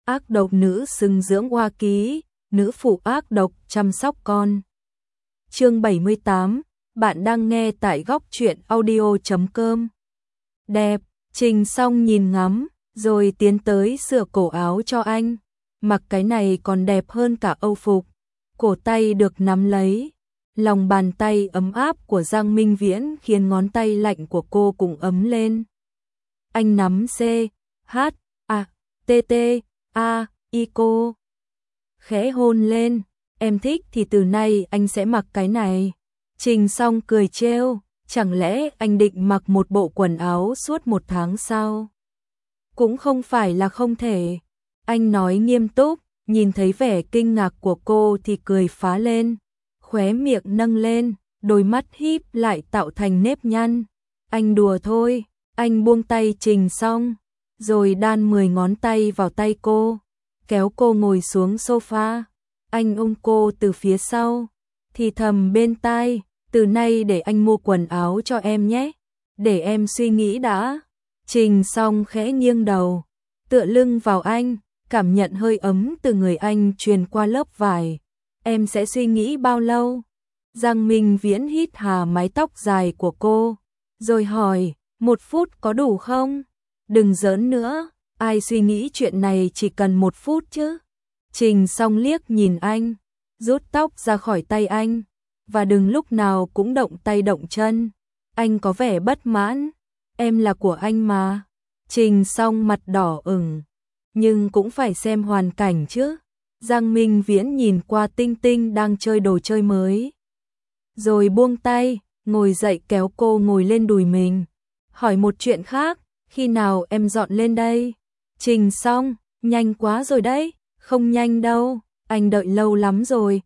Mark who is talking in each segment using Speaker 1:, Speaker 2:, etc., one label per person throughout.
Speaker 1: ác độc nữ xứng dưỡng oa ký, nữ phụ ác độc chăm sóc con. Chương 78, bạn đang nghe tại góc truyện audio.com. Đẹp, Trình Song nhìn ngắm, rồi tiến tới sửa cổ áo cho anh. Mặc cái này còn đẹp hơn cả âu phục. Cổ tay được nắm lấy. Lòng bàn tay ấm áp của Giang Minh Viễn khiến ngón tay lạnh của cô cũng ấm lên. Anh nắm C, H, A, T, T, A, I cô. Khẽ hôn lên, em thích thì từ nay anh sẽ mặc cái này. Trình Song cười trêu, chẳng lẽ anh định mặc một bộ quần áo suốt 1 tháng sao? Cũng không phải là không thể. Anh nói nghiêm túc, nhìn thấy vẻ kinh ngạc của cô thì cười phá lên. Khóe miệng nâng lên, đôi mắt híp lại tạo thành nếp nhăn. Anh đùa thôi, anh buông tay Trình Song, rồi đan 10 ngón tay vào tay cô, kéo cô ngồi xuống sofa. Anh ôm cô từ phía sau, thì thầm bên tai, từ nay để anh mua quần áo cho em nhé, để em suy nghĩ đã. Trình Song khẽ nghiêng đầu, tựa lưng vào anh, cảm nhận hơi ấm từ người anh truyền qua lớp vải. Em sẽ suy nghĩ bao lâu? Giang Minh Viễn hít hà mái tóc dài của cô, rồi hỏi, 1 phút có đủ không? Đừng giỡn nữa, ai suy nghĩ chuyện này chỉ cần 1 phút chứ. Trình Song liếc nhìn anh, rút tóc ra khỏi tay anh, và đừng lúc nào cũng động tay động chân. Anh có vẻ bất mãn, em là của anh mà. Trình Song mặt đỏ ửng, nhưng cũng phải xem hoàn cảnh chứ. Giang Minh Viễn nhìn qua Tinh Tinh đang chơi đồ chơi mới, rồi buông tay, ngồi dậy kéo cô ngồi lên đùi mình. Hỏi một chuyện khác, khi nào em dọn lên đây? Trình Song, nhanh quá rồi đấy. Không nhanh đâu, anh đợi lâu lắm rồi.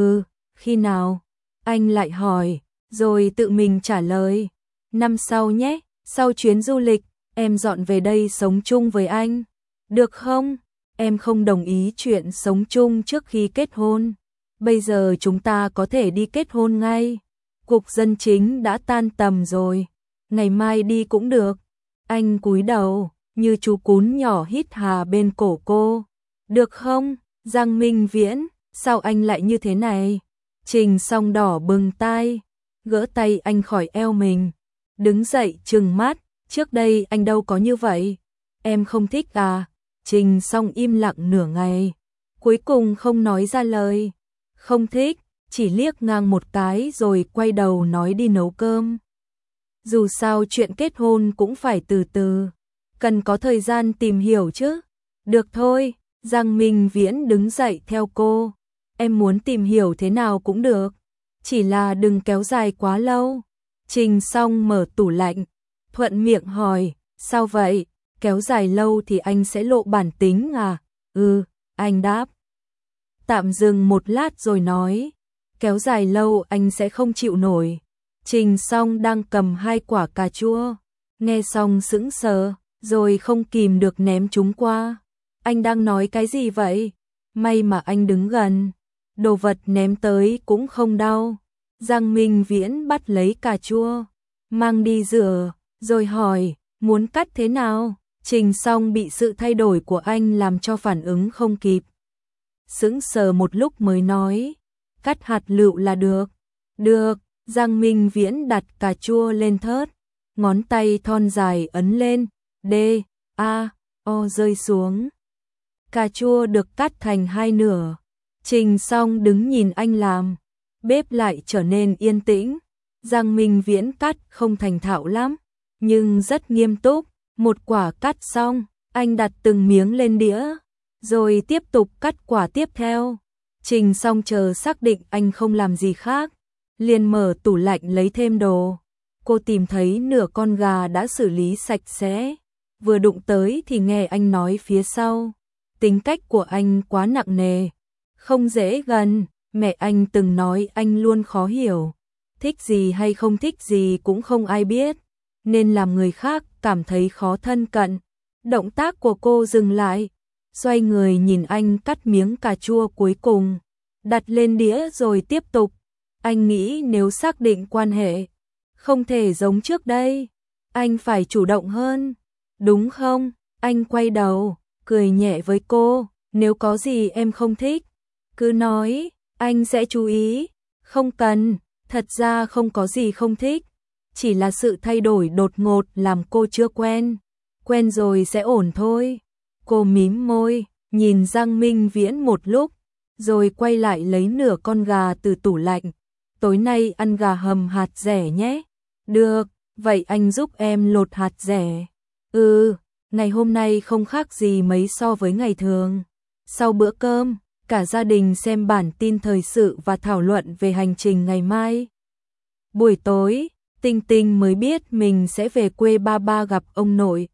Speaker 1: Khi nào? Anh lại hỏi, rồi tự mình trả lời. Năm sau nhé, sau chuyến du lịch, em dọn về đây sống chung với anh. Được không? Em không đồng ý chuyện sống chung trước khi kết hôn. Bây giờ chúng ta có thể đi kết hôn ngay. Cục dân chính đã tan tầm rồi. Ngày mai đi cũng được. Anh cúi đầu, như chú cún nhỏ hít hà bên cổ cô. Được không? Giang Minh Viễn, sao anh lại như thế này? Trình Song đỏ bừng tai, gỡ tay anh khỏi eo mình. Đứng dậy trừng mắt, trước đây anh đâu có như vậy. Em không thích à? Trình Song im lặng nửa ngày, cuối cùng không nói ra lời. Không thích, chỉ liếc ngang một cái rồi quay đầu nói đi nấu cơm. Dù sao chuyện kết hôn cũng phải từ từ, cần có thời gian tìm hiểu chứ. Được thôi, Giang Minh Viễn đứng dậy theo cô. Em muốn tìm hiểu thế nào cũng được, chỉ là đừng kéo dài quá lâu. Trình Song mở tủ lạnh, thuận miệng hỏi, sao vậy? Kéo dài lâu thì anh sẽ lộ bản tính à? Anh đáp. Tạm dừng một lát rồi nói, kéo dài lâu anh sẽ không chịu nổi. Trình Song đang cầm 2 quả cà chua, nghe xong sững sờ, rồi không kìm được ném chúng qua. Anh đang nói cái gì vậy? May mà anh đứng gần, đồ vật ném tới cũng không đau. Giang Minh Viễn bắt lấy cà chua, mang đi rửa, rồi hỏi, muốn cắt thế nào? Trình Song bị sự thay đổi của anh làm cho phản ứng không kịp. Sững sờ một lúc mới nói, cắt hạt lựu là được. Được, Giang Minh Viễn đặt cà chua lên thớt, ngón tay thon dài ấn lên, D, A, O rơi xuống. Cà chua được cắt thành 2 nửa. Trình Song đứng nhìn anh làm, bếp lại trở nên yên tĩnh. Giang Minh Viễn cắt không thành thạo lắm, nhưng rất nghiêm túc. 1 quả cắt xong, anh đặt từng miếng lên đĩa, rồi tiếp tục cắt quả tiếp theo. Trình Song chờ xác định anh không làm gì khác, liền mở tủ lạnh lấy thêm đồ. Cô tìm thấy nửa con gà đã xử lý sạch sẽ, vừa đụng tới thì nghe anh nói phía sau. Tính cách của anh quá nặng nề, không dễ gần. Mẹ anh từng nói anh luôn khó hiểu, thích gì hay không thích gì cũng không ai biết, nên làm người khác cảm thấy khó thân cận. Động tác của cô dừng lại, xoay người nhìn anh cắt miếng cà chua cuối cùng, đặt lên đĩa rồi tiếp tục. Anh nghĩ nếu xác định quan hệ, không thể giống trước đây, anh phải chủ động hơn, đúng không? Anh quay đầu, cười nhẹ với cô, Nếu có gì em không thích, cứ nói, anh sẽ chú ý. Không cần, thật ra không có gì không thích, chỉ là sự thay đổi đột ngột làm cô chưa quen. Quen rồi sẽ ổn thôi. Cô mím môi, nhìn Giang Minh Viễn một lúc, rồi quay lại lấy nửa con gà từ tủ lạnh. Tối nay ăn gà hầm hạt dẻ nhé. Được, vậy anh giúp em lột hạt dẻ. Ngày hôm nay không khác gì mấy so với ngày thường. Sau bữa cơm, cả gia đình xem bản tin thời sự và thảo luận về hành trình ngày mai. Buổi tối, Tinh Tinh mới biết mình sẽ về quê ba ba gặp ông nội.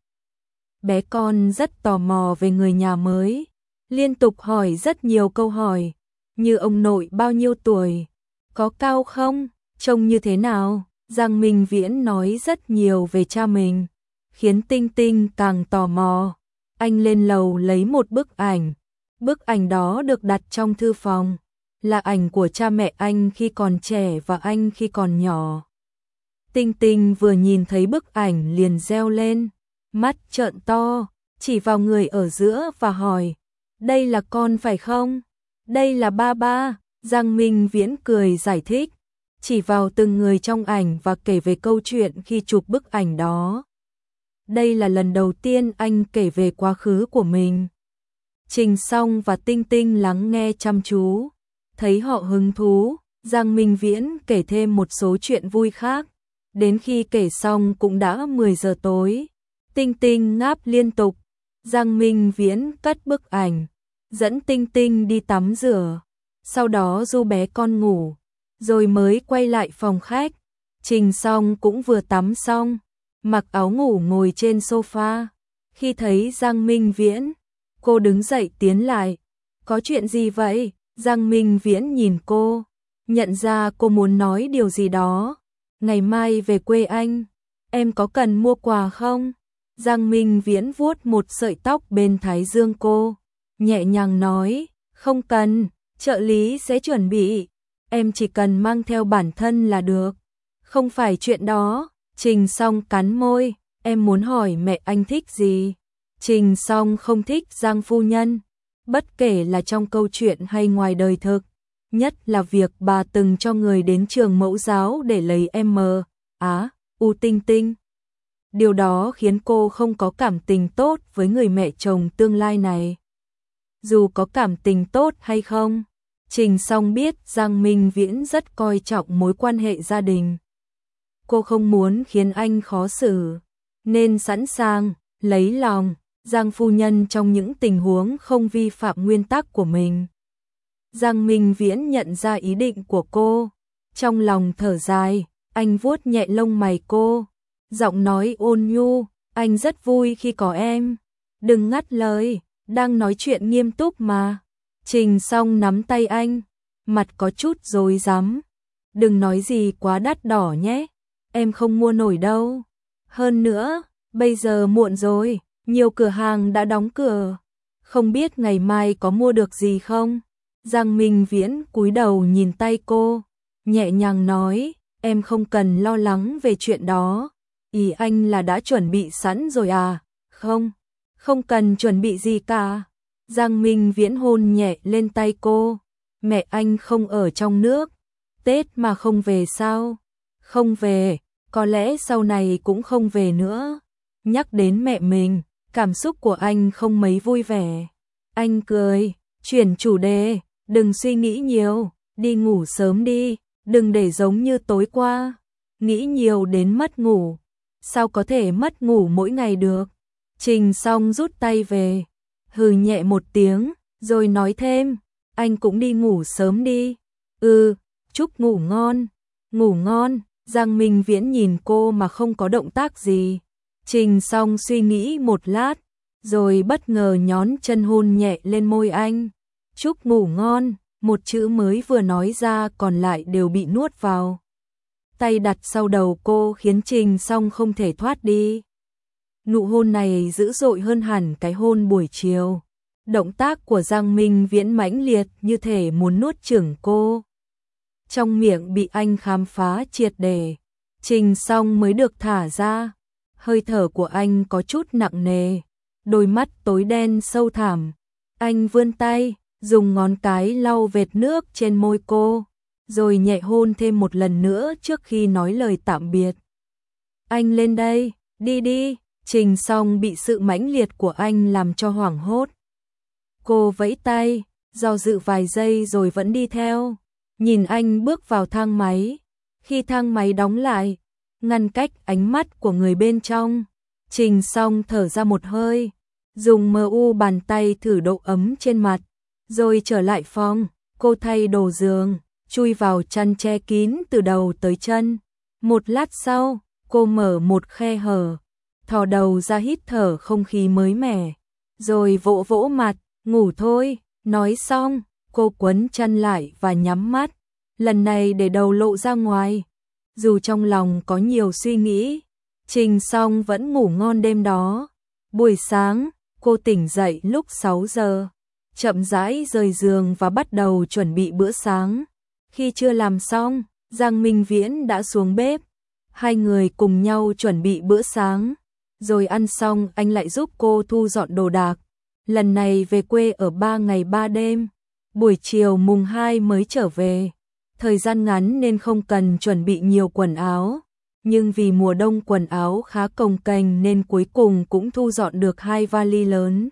Speaker 1: Bé con rất tò mò về người nhà mới, liên tục hỏi rất nhiều câu hỏi, như ông nội bao nhiêu tuổi, có cao không, trông như thế nào. Giang Minh Viễn nói rất nhiều về cha mình, khiến Tinh Tinh càng tò mò. Anh lên lầu lấy một bức ảnh. Bức ảnh đó được đặt trong thư phòng, là ảnh của cha mẹ anh khi còn trẻ và anh khi còn nhỏ. Tinh Tinh vừa nhìn thấy bức ảnh liền reo lên, mắt trợn to, chỉ vào người ở giữa và hỏi, đây là con phải không? Đây là ba ba. Giang Minh Viễn cười giải thích, chỉ vào từng người trong ảnh và kể về câu chuyện khi chụp bức ảnh đó. Đây là lần đầu tiên anh kể về quá khứ của mình. Trình Song và Tinh Tinh lắng nghe chăm chú, thấy họ hứng thú, Giang Minh Viễn kể thêm một số chuyện vui khác. Đến khi kể xong cũng đã 10 giờ tối. Tinh Tinh ngáp liên tục. Giang Minh Viễn cất bức ảnh, dẫn Tinh Tinh đi tắm rửa, sau đó du bé con ngủ, rồi mới quay lại phòng khách. Trình Song cũng vừa tắm xong, mặc áo ngủ ngồi trên sofa. Khi thấy Giang Minh Viễn, cô đứng dậy tiến lại. Có chuyện gì vậy? Giang Minh Viễn nhìn cô, nhận ra cô muốn nói điều gì đó. Ngày mai về quê anh, em có cần mua quà không? Giang Minh Viễn vuốt một sợi tóc bên thái dương cô, nhẹ nhàng nói, không cần, trợ lý sẽ chuẩn bị, em chỉ cần mang theo bản thân là được. Không phải chuyện đó. Trình Song cắn môi, em muốn hỏi mẹ anh thích gì? Trình Song không thích Giang phu nhân, bất kể là trong câu chuyện hay ngoài đời thực, nhất là việc bà từng cho người đến trường mẫu giáo để lấy U Tinh Tinh. Điều đó khiến cô không có cảm tình tốt với người mẹ chồng tương lai này. Dù có cảm tình tốt hay không, Trình Song biết Giang Minh Viễn rất coi trọng mối quan hệ gia đình. Cô không muốn khiến anh khó xử, nên sẵn sàng lấy lòng Giang phu nhân trong những tình huống không vi phạm nguyên tắc của mình. Giang Minh Viễn nhận ra ý định của cô, trong lòng thở dài, anh vuốt nhẹ lông mày cô, giọng nói ôn nhu, anh rất vui khi có em. Đừng ngắt lời, đang nói chuyện nghiêm túc mà. Trình Song nắm tay anh, mặt có chút rối rắm. Đừng nói gì quá đắt đỏ nhé, em không mua nổi đâu. Hơn nữa, bây giờ muộn rồi, nhiều cửa hàng đã đóng cửa. Không biết ngày mai có mua được gì không? Giang Minh Viễn cúi đầu nhìn tay cô, nhẹ nhàng nói, em không cần lo lắng về chuyện đó. Ý anh là đã chuẩn bị sẵn rồi à? Không, không cần chuẩn bị gì cả. Giang Minh Viễn hôn nhẹ lên tay cô, mẹ anh không ở trong nước, Tết mà không về sao? Không về, có lẽ sau này cũng không về nữa. Nhắc đến mẹ mình, cảm xúc của anh không mấy vui vẻ. Anh cười, chuyển chủ đề, đừng suy nghĩ nhiều, đi ngủ sớm đi, đừng để giống như tối qua, nghĩ nhiều đến mất ngủ. Sao có thể mất ngủ mỗi ngày được? Trình Song rút tay về, hừ nhẹ một tiếng, rồi nói thêm, anh cũng đi ngủ sớm đi. Chúc ngủ ngon. Ngủ ngon. Giang Minh Viễn nhìn cô mà không có động tác gì. Trình Song suy nghĩ một lát, rồi bất ngờ nhón chân hôn nhẹ lên môi anh. Chúc ngủ ngon, một chữ mới vừa nói ra còn lại đều bị nuốt vào. Tay đặt sau đầu cô khiến Trình Song không thể thoát đi. Nụ hôn này dữ dội hơn hẳn cái hôn buổi chiều. Động tác của Giang Minh Viễn mãnh liệt như thể muốn nuốt chửng cô. Trong miệng bị anh khám phá triệt để, Trình Song mới được thả ra. Hơi thở của anh có chút nặng nề, đôi mắt tối đen sâu thẳm. Anh vươn tay, dùng ngón cái lau vệt nước trên môi cô, rồi nhẹ hôn thêm một lần nữa trước khi nói lời tạm biệt. Anh lên đây, đi đi. Trình Song bị sự mãnh liệt của anh làm cho hoảng hốt. Cô vẫy tay, do dự vài giây rồi vẫn đi theo, nhìn anh bước vào thang máy. Khi thang máy đóng lại, ngăn cách ánh mắt của người bên trong, Trình Song thở ra một hơi, dùng bàn tay thử độ ấm trên mặt, rồi trở lại phòng. Cô thay đồ giường, chui vào chăn che kín từ đầu tới chân. Một lát sau, cô mở một khe hở, thò đầu ra hít thở không khí mới mẻ, rồi vỗ vỗ mặt, ngủ thôi. Nói xong, cô quấn chăn lại và nhắm mắt, lần này để đầu lộ ra ngoài. Dù trong lòng có nhiều suy nghĩ, Trình Song vẫn ngủ ngon đêm đó. Buổi sáng, cô tỉnh dậy lúc 6 giờ, chậm rãi rời giường và bắt đầu chuẩn bị bữa sáng. Khi chưa làm xong, Giang Minh Viễn đã xuống bếp. Hai người cùng nhau chuẩn bị bữa sáng, rồi ăn xong anh lại giúp cô thu dọn đồ đạc. Lần này về quê ở 3 ngày 3 đêm, buổi chiều mùng 2 mới trở về. Thời gian ngắn nên không cần chuẩn bị nhiều quần áo, nhưng vì mùa đông quần áo khá cồng kềnh nên cuối cùng cũng thu dọn được 2 vali lớn.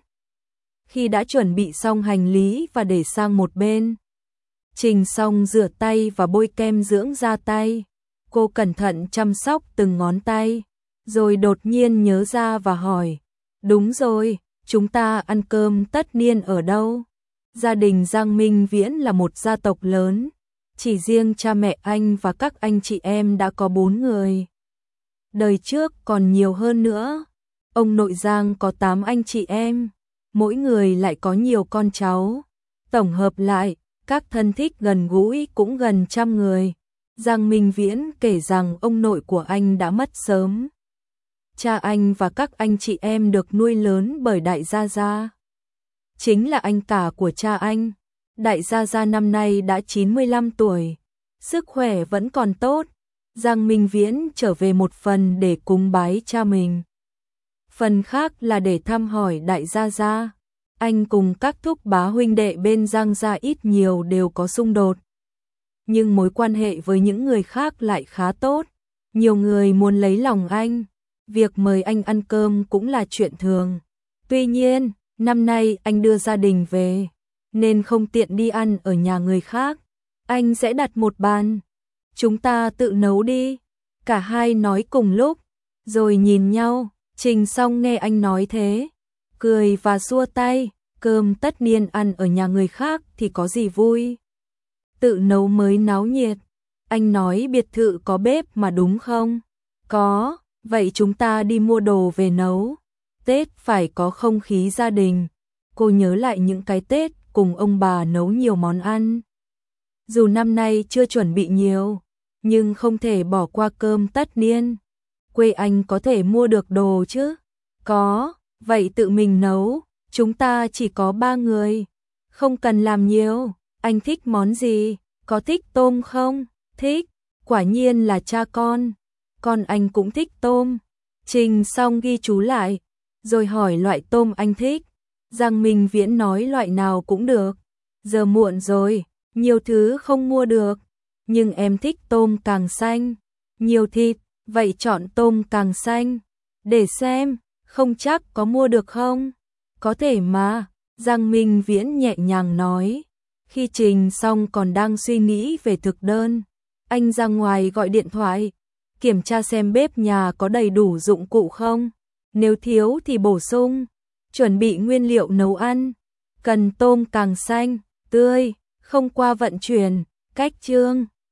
Speaker 1: Khi đã chuẩn bị xong hành lý và để sang một bên, Trình Song rửa tay và bôi kem dưỡng da tay. Cô cẩn thận chăm sóc từng ngón tay, rồi đột nhiên nhớ ra và hỏi, đúng rồi, chúng ta ăn cơm tất niên ở đâu? Gia đình Giang Minh Viễn là một gia tộc lớn, chỉ riêng cha mẹ anh và các anh chị em đã có 4 người. Đời trước còn nhiều hơn nữa. Ông nội Giang có 8 anh chị em, mỗi người lại có nhiều con cháu. Tổng hợp lại, các thân thích gần gũi cũng gần 100 người. Giang Minh Viễn kể rằng ông nội của anh đã mất sớm. Cha anh và các anh chị em được nuôi lớn bởi Đại Gia Gia, chính là anh cả của cha anh. Đại Gia Gia năm nay đã 95 tuổi, sức khỏe vẫn còn tốt. Giang Minh Viễn trở về một phần để cúng bái cha mình, phần khác là để thăm hỏi Đại Gia Gia. Anh cùng các thúc bá huynh đệ bên Giang gia ít nhiều đều có xung đột, nhưng mối quan hệ với những người khác lại khá tốt. Nhiều người muốn lấy lòng anh, việc mời anh ăn cơm cũng là chuyện thường. Tuy nhiên, năm nay anh đưa gia đình về, nên không tiện đi ăn ở nhà người khác. Anh sẽ đặt một bàn, chúng ta tự nấu đi. Cả hai nói cùng lúc, rồi nhìn nhau. Trình Song nghe anh nói thế, cười và xua tay. Cơm tất niên ăn ở nhà người khác thì có gì vui, tự nấu mới náo nhiệt. Anh nói biệt thự có bếp mà đúng không? Có, vậy chúng ta đi mua đồ về nấu. Tết phải có không khí gia đình. Cô nhớ lại những cái Tết cùng ông bà nấu nhiều món ăn. Dù năm nay chưa chuẩn bị nhiều, nhưng không thể bỏ qua cơm tất niên. Quê anh có thể mua được đồ chứ? Có, vậy tự mình nấu. Chúng ta chỉ có 3 người, không cần làm nhiều. Anh thích món gì? Có thích tôm không? Thích, quả nhiên là cha con anh cũng thích tôm. Trình Song ghi chú lại, rồi hỏi loại tôm anh thích. Giang Minh Viễn nói loại nào cũng được. Giờ muộn rồi, nhiều thứ không mua được, nhưng em thích tôm càng xanh, nhiều thịt, vậy chọn tôm càng xanh. Để xem, không chắc có mua được không? Có thể mà, Giang Minh Viễn nhẹ nhàng nói. Khi Trình Song còn đang suy nghĩ về thực đơn, anh ra ngoài gọi điện thoại, kiểm tra xem bếp nhà có đầy đủ dụng cụ không. Nếu thiếu thì bổ sung, chuẩn bị nguyên liệu nấu ăn. Cần tôm càng xanh, tươi, không qua vận chuyển, cách chương.